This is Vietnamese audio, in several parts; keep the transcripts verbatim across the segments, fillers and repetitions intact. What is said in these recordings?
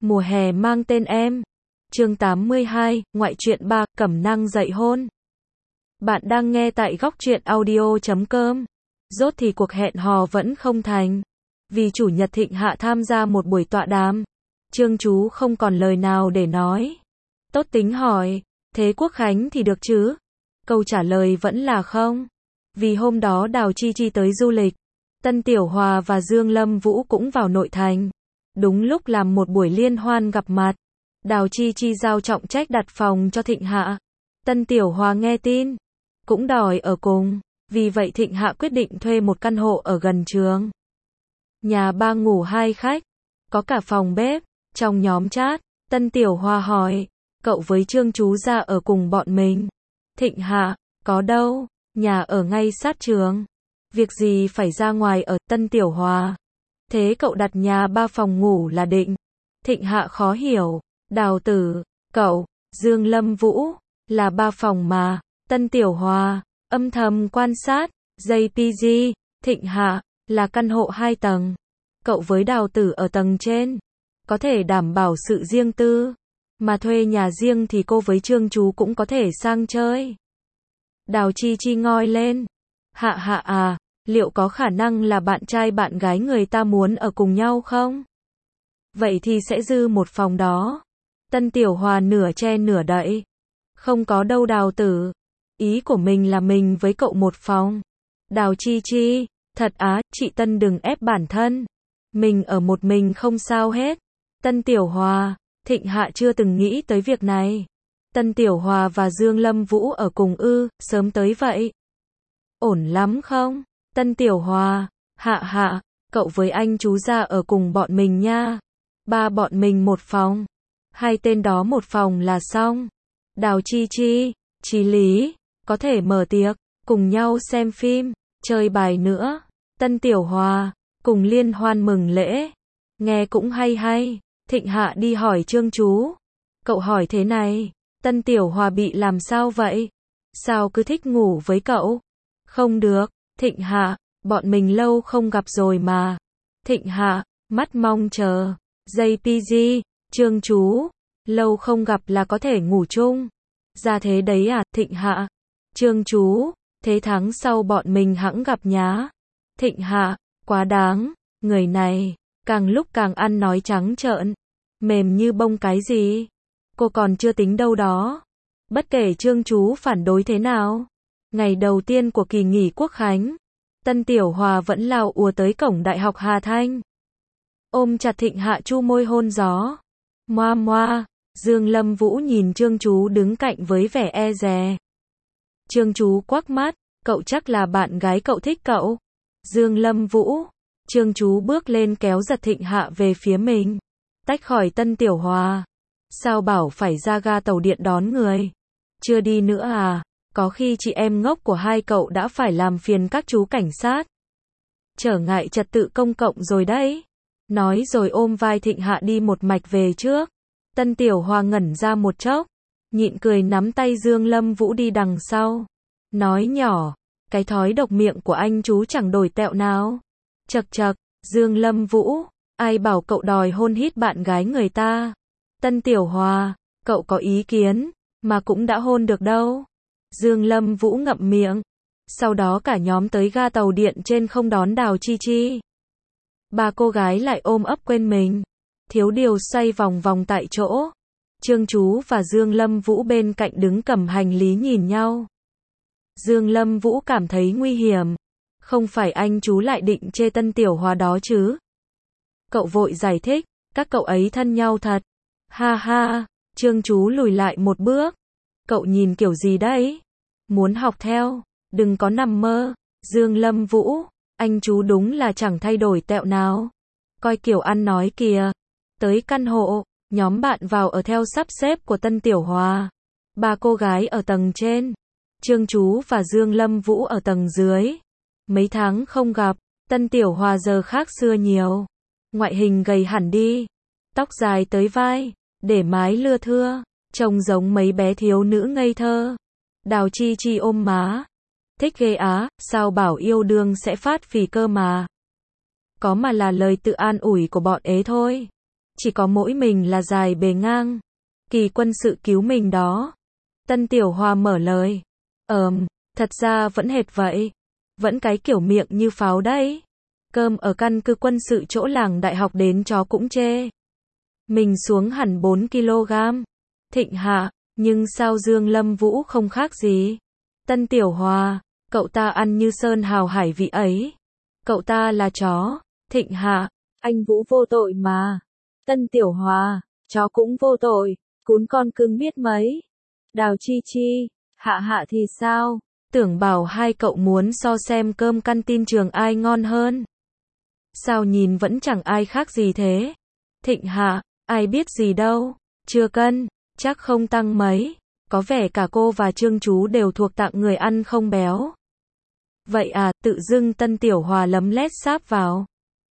Mùa hè mang tên em. Chương tám mươi hai, ngoại truyện ba, cẩm nang dạy hôn. Bạn đang nghe tại góc truyện audio chấm com. Rốt thì cuộc hẹn hò vẫn không thành. Vì chủ nhật Thịnh Hạ tham gia một buổi tọa đàm. Trương Chú không còn lời nào để nói. Tốt tính hỏi, thế Quốc Khánh thì được chứ? Câu trả lời vẫn là không. Vì hôm đó Đào Chi Chi tới du lịch. Tân Tiểu Hòa và Dương Lâm Vũ cũng vào nội thành. Đúng lúc làm một buổi liên hoan gặp mặt. Đào Chi Chi giao trọng trách đặt phòng cho Thịnh Hạ. Tân Tiểu Hòa nghe tin, cũng đòi ở cùng. Vì vậy Thịnh Hạ quyết định thuê một căn hộ ở gần trường. Nhà ba ngủ hai khách, có cả phòng bếp. Trong nhóm chat, Tân Tiểu Hòa hỏi, cậu với Trương Chú ra ở cùng bọn mình. Thịnh Hạ, có đâu, nhà ở ngay sát trường. Việc gì phải ra ngoài ở. Tân Tiểu Hòa, thế cậu đặt nhà ba phòng ngủ là định. Thịnh Hạ khó hiểu, Đào Tử, cậu, Dương Lâm Vũ, là ba phòng mà. Tân Tiểu Hòa, âm thầm quan sát, gi pê giê, Thịnh Hạ, là căn hộ hai tầng. Cậu với Đào Tử ở tầng trên, có thể đảm bảo sự riêng tư. Mà thuê nhà riêng thì cô với Trương Chú cũng có thể sang chơi. Đào Chi Chi ngoi lên. Hạ Hạ à, liệu có khả năng là bạn trai bạn gái người ta muốn ở cùng nhau không? Vậy thì sẽ dư một phòng đó. Tân Tiểu Hòa nửa che nửa đậy. Không có đâu Đào Tử. Ý của mình là mình với cậu một phòng. Đào Chi Chi, thật á, chị Tân đừng ép bản thân. Mình ở một mình không sao hết. Tân Tiểu Hòa, Thịnh Hạ chưa từng nghĩ tới việc này. Tân Tiểu Hòa và Dương Lâm Vũ ở cùng ư, sớm tới vậy. Ổn lắm không? Tân Tiểu Hòa, Hạ Hạ, cậu với anh chú ra ở cùng bọn mình nha. Ba bọn mình một phòng. Hai tên đó một phòng là xong. Đào Chi Chi, Chí Lý, có thể mở tiệc, cùng nhau xem phim, chơi bài nữa. Tân Tiểu Hòa, cùng liên hoan mừng lễ. Nghe cũng hay hay. Thịnh Hạ đi hỏi Trương Chú. Cậu hỏi thế này, Tân Tiểu Hòa bị làm sao vậy? Sao cứ thích ngủ với cậu? Không được, Thịnh Hạ, bọn mình lâu không gặp rồi mà. Thịnh Hạ, mắt mong chờ. gi pê giê, Trương Chú, lâu không gặp là có thể ngủ chung. Ra thế đấy à, Thịnh Hạ. Trương Chú, thế tháng sau bọn mình hẵng gặp nhá. Thịnh Hạ, quá đáng, người này, càng lúc càng ăn nói trắng trợn, mềm như bông cái gì. Cô còn chưa tính đâu đó. Bất kể Trương Chú phản đối thế nào. Ngày đầu tiên của kỳ nghỉ Quốc Khánh, Tân Tiểu Hòa vẫn lao ùa tới cổng Đại học Hà Thanh. Ôm chặt Thịnh Hạ chu môi hôn gió. Moa moa, Dương Lâm Vũ nhìn Trương Chú đứng cạnh với vẻ e dè. Trương Chú quắc mắt, cậu chắc là bạn gái cậu thích cậu. Dương Lâm Vũ, Trương Chú bước lên kéo giật Thịnh Hạ về phía mình. Tách khỏi Tân Tiểu Hòa. Sao bảo phải ra ga tàu điện đón người? Chưa đi nữa à? Có khi chị em ngốc của hai cậu đã phải làm phiền các chú cảnh sát. Trở ngại trật tự công cộng rồi đấy. Nói rồi ôm vai Thịnh Hạ đi một mạch về trước. Tân Tiểu Hòa ngẩn ra một chốc, nhịn cười nắm tay Dương Lâm Vũ đi đằng sau. Nói nhỏ, cái thói độc miệng của anh chú chẳng đổi tẹo nào. Chậc chậc, Dương Lâm Vũ, ai bảo cậu đòi hôn hít bạn gái người ta. Tân Tiểu Hòa, cậu có ý kiến, mà cũng đã hôn được đâu. Dương Lâm Vũ ngậm miệng. Sau đó cả nhóm tới ga tàu điện trên không đón Đào Chi Chi. Ba cô gái lại ôm ấp quên mình. Thiếu điều xoay vòng vòng tại chỗ. Trương Chú và Dương Lâm Vũ bên cạnh đứng cầm hành lý nhìn nhau. Dương Lâm Vũ cảm thấy nguy hiểm. Không phải anh chú lại định chê Tân Tiểu Hòa đó chứ? Cậu vội giải thích, các cậu ấy thân nhau thật. Ha ha, Trương Chú lùi lại một bước. Cậu nhìn kiểu gì đấy? Muốn học theo, đừng có nằm mơ. Dương Lâm Vũ, anh chú đúng là chẳng thay đổi tẹo nào. Coi kiểu ăn nói kìa. Tới căn hộ, nhóm bạn vào ở theo sắp xếp của Tân Tiểu Hòa. Ba cô gái ở tầng trên. Trương Chú và Dương Lâm Vũ ở tầng dưới. Mấy tháng không gặp, Tân Tiểu Hòa giờ khác xưa nhiều. Ngoại hình gầy hẳn đi. Tóc dài tới vai, để mái lưa thưa, trông giống mấy bé thiếu nữ ngây thơ. Đào Chi Chi ôm má. Thích ghê á, sao bảo yêu đương sẽ phát phì cơ mà. Có mà là lời tự an ủi của bọn ế thôi. chỉ có mỗi mình là dài bề ngang. Kỳ quân sự cứu mình đó. Tân Tiểu Hòa mở lời. Ờm, thật ra vẫn hệt vậy. Vẫn cái kiểu miệng như pháo đấy. Cơm ở căn cứ quân sự chỗ làng đại học đến chó cũng chê. Mình xuống hẳn bốn ki lô gam. Thịnh Hạ, nhưng sao Dương Lâm Vũ không khác gì? Tân Tiểu Hòa, cậu ta ăn như sơn hào hải vị ấy. Cậu ta là chó. Thịnh Hạ, anh Vũ vô tội mà. Tân Tiểu Hòa, chó cũng vô tội. Cún con cưng biết mấy. Đào Chi Chi, Hạ Hạ thì sao? Tưởng bảo hai cậu muốn so xem cơm căn tin trường ai ngon hơn. Sao nhìn vẫn chẳng ai khác gì thế? Thịnh Hạ, ai biết gì đâu. Chưa cân, chắc không tăng mấy. Có vẻ cả cô và Trương Chú đều thuộc tạng người ăn không béo. Vậy à, tự dưng Tân Tiểu Hòa lấm lét sáp vào.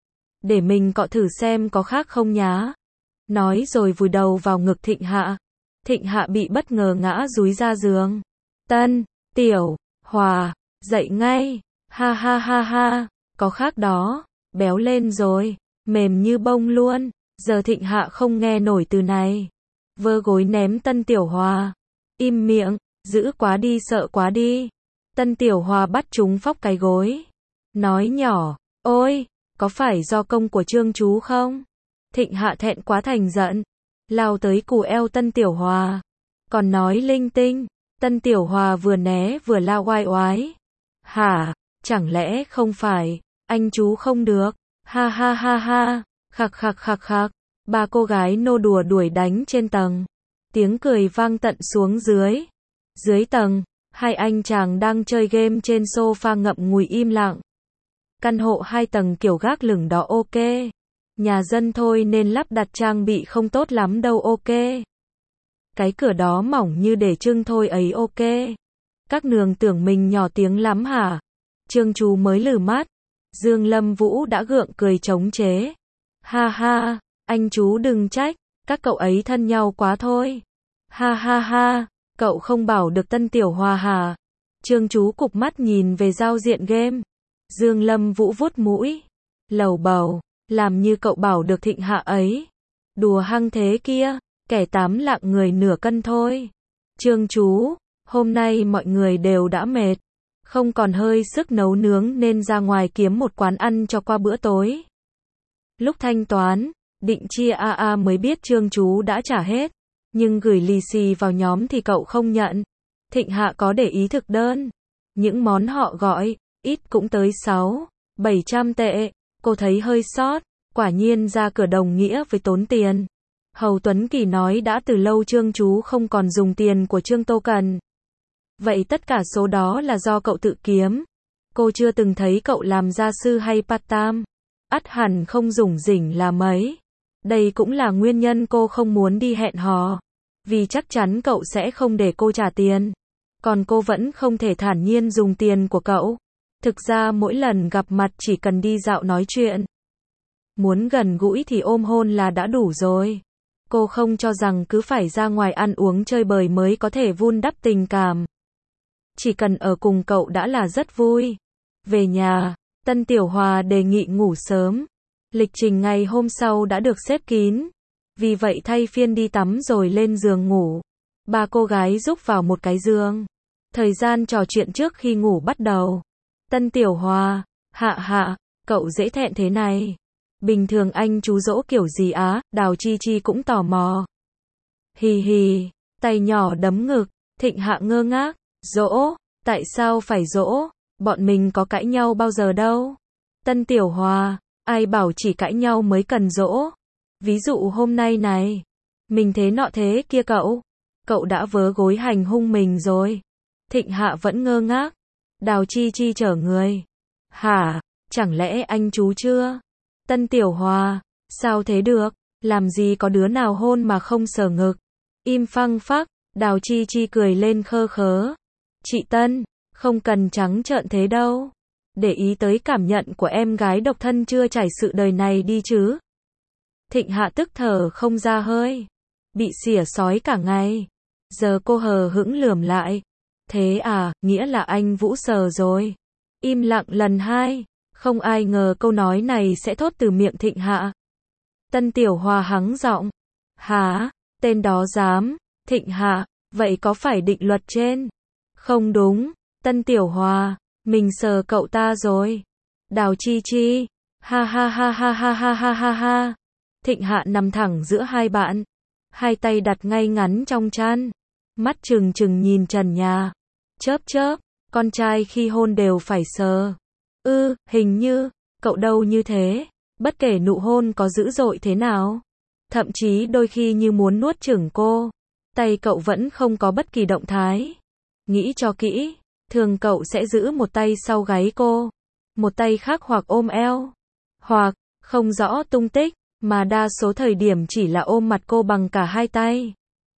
Để mình cọ thử xem có khác không nhá. Nói rồi vùi đầu vào ngực Thịnh Hạ. Thịnh Hạ bị bất ngờ ngã dúi ra giường. Tân, Tiểu, Hòa, dậy ngay. Ha ha ha ha, có khác đó. Béo lên rồi, mềm như bông luôn. Giờ Thịnh Hạ không nghe nổi từ này. Vơ gối ném Tân Tiểu Hòa. Im miệng, dữ quá đi sợ quá đi. Tân Tiểu Hòa bắt chúng phóc cái gối. Nói nhỏ, ôi, có phải do công của Trương Chú không? Thịnh Hạ thẹn quá thành giận. Lao tới cù eo Tân Tiểu Hòa. Còn nói linh tinh. Tân Tiểu Hòa vừa né vừa lao oai oái. Hả, chẳng lẽ không phải, anh chú không được. Ha ha ha ha, khạc khạc khạc khạc. Ba cô gái nô đùa đuổi đánh trên tầng. Tiếng cười vang tận xuống dưới. Dưới tầng, hai anh chàng đang chơi game trên sofa ngậm ngùi im lặng. Căn hộ hai tầng kiểu gác lửng đó ok. Nhà dân thôi nên lắp đặt trang bị không tốt lắm đâu ok. Cái cửa đó mỏng như để trưng thôi ấy ok. Các nương tưởng mình nhỏ tiếng lắm hả? Trương Chú mới lử mắt. Dương Lâm Vũ đã gượng cười chống chế. Ha ha, anh chú đừng trách, các cậu ấy thân nhau quá thôi. Ha ha ha, cậu không bảo được Tân Tiểu Hòa hả? Trương Chú cụp mắt nhìn về giao diện game. Dương Lâm Vũ vuốt mũi. Lầu bầu, làm như cậu bảo được Thịnh Hạ ấy. Đùa hăng thế kia, kẻ tám lạng người nửa cân thôi. Trương Chú, hôm nay mọi người đều đã mệt. Không còn hơi sức nấu nướng nên ra ngoài kiếm một quán ăn cho qua bữa tối. Lúc thanh toán, định chia a a mới biết Trương Chú đã trả hết. Nhưng gửi lì xì vào nhóm thì cậu không nhận. Thịnh Hạ có để ý thực đơn. Những món họ gọi, ít cũng tới sáu, bảy trăm tệ. Cô thấy hơi sót. Quả nhiên ra cửa đồng nghĩa với tốn tiền. Hầu Tuấn Kỳ nói đã từ lâu Trương Chú không còn dùng tiền của Trương Tô Cần. Vậy tất cả số đó là do cậu tự kiếm. Cô chưa từng thấy cậu làm gia sư hay part-time. Ắt hẳn không rủng rỉnh là mấy. Đây cũng là nguyên nhân cô không muốn đi hẹn hò. Vì chắc chắn cậu sẽ không để cô trả tiền. Còn cô vẫn không thể thản nhiên dùng tiền của cậu. Thực ra mỗi lần gặp mặt chỉ cần đi dạo nói chuyện. Muốn gần gũi thì ôm hôn là đã đủ rồi. Cô không cho rằng cứ phải ra ngoài ăn uống chơi bời mới có thể vun đắp tình cảm. Chỉ cần ở cùng cậu đã là rất vui. Về nhà, Tân Tiểu Hòa đề nghị ngủ sớm. Lịch trình ngày hôm sau đã được xếp kín. Vì vậy thay phiên đi tắm rồi lên giường ngủ. Ba cô gái rúc vào một cái giường. Thời gian trò chuyện trước khi ngủ bắt đầu. Tân Tiểu Hòa, Hạ Hạ, cậu dễ thẹn thế này. Bình thường anh chú dỗ kiểu gì á? Đào Chi Chi cũng tò mò. Hì hì, tay nhỏ đấm ngực. Thịnh Hạ ngơ ngác. Dỗ, tại sao phải dỗ? Bọn mình có cãi nhau bao giờ đâu. Tân Tiểu Hòa, ai bảo chỉ cãi nhau mới cần dỗ. Ví dụ hôm nay này, mình thế nọ thế kia cậu. Cậu đã vớ gối hành hung mình rồi. Thịnh Hạ vẫn ngơ ngác. Đào Chi Chi chở người. Hả, chẳng lẽ anh chú chưa? Tân Tiểu Hòa, sao thế được? Làm gì có đứa nào hôn mà không sờ ngực. Im phăng phắc, Đào Chi Chi cười lên khơ khớ. Chị Tân, không cần trắng trợn thế đâu. Để ý tới cảm nhận của em gái độc thân chưa trải sự đời này đi chứ. Thịnh Hạ tức thở không ra hơi. Bị xỉa sói cả ngày. Giờ cô hờ hững lườm lại. Thế à, nghĩa là anh Vũ sờ rồi. Im lặng lần hai. Không ai ngờ câu nói này sẽ thốt từ miệng Thịnh Hạ. Tân Tiểu Hòa hắng giọng. Hả? Tên đó dám? Thịnh Hạ, vậy có phải định luật trên? Không đúng. Tân Tiểu Hòa, mình sờ cậu ta rồi. Đào Chi Chi. Ha ha ha ha ha ha ha ha ha. Thịnh Hạ nằm thẳng giữa hai bạn. Hai tay đặt ngay ngắn trong chăn. Mắt trừng trừng nhìn trần nhà. Chớp chớp, con trai khi hôn đều phải sờ. Ư, hình như, cậu đâu như thế. Bất kể nụ hôn có dữ dội thế nào. Thậm chí đôi khi như muốn nuốt chửng cô. Tay cậu vẫn không có bất kỳ động thái. Nghĩ cho kỹ, thường cậu sẽ giữ một tay sau gáy cô. Một tay khác hoặc ôm eo. Hoặc, không rõ tung tích, mà đa số thời điểm chỉ là ôm mặt cô bằng cả hai tay.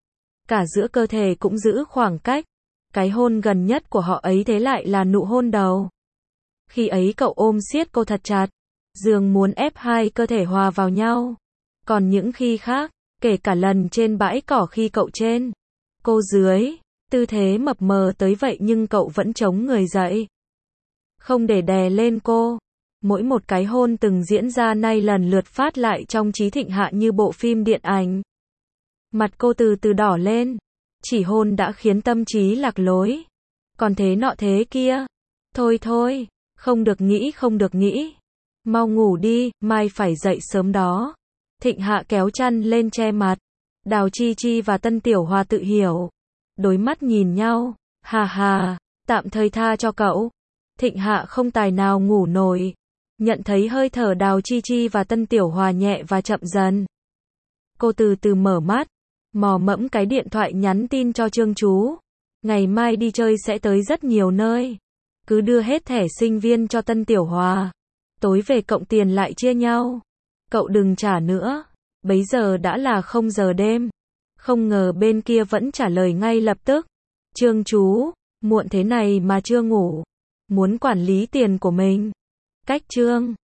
Cả giữa cơ thể cũng giữ khoảng cách. Cái hôn gần nhất của họ ấy thế lại là nụ hôn đầu. Khi ấy cậu ôm siết cô thật chặt. Dường muốn ép hai cơ thể hòa vào nhau. Còn những khi khác, kể cả lần trên bãi cỏ khi cậu trên, cô dưới, tư thế mập mờ tới vậy nhưng cậu vẫn chống người dậy. Không để đè lên cô. Mỗi một cái hôn từng diễn ra nay lần lượt phát lại trong trí Thịnh Hạ như bộ phim điện ảnh. Mặt cô từ từ đỏ lên. Chỉ hôn đã khiến tâm trí lạc lối. Còn thế nọ thế kia. Thôi thôi, không được nghĩ không được nghĩ. Mau ngủ đi, mai phải dậy sớm đó. Thịnh Hạ kéo chăn lên che mặt. Đào Chi Chi và Tân Tiểu Hòa tự hiểu. Đối mắt nhìn nhau. Hà hà, tạm thời tha cho cậu. Thịnh Hạ không tài nào ngủ nổi. Nhận thấy hơi thở Đào Chi Chi và Tân Tiểu Hòa nhẹ và chậm dần. Cô từ từ mở mắt. Mò mẫm cái điện thoại nhắn tin cho Trương Chú. Ngày mai đi chơi sẽ tới rất nhiều nơi. Cứ đưa hết thẻ sinh viên cho Tân Tiểu Hòa. Tối về cộng tiền lại chia nhau. Cậu đừng trả nữa. Bấy giờ đã là không giờ đêm. Không ngờ bên kia vẫn trả lời ngay lập tức. Trương Chú, muộn thế này mà chưa ngủ. Muốn quản lý tiền của mình. Cách Trương.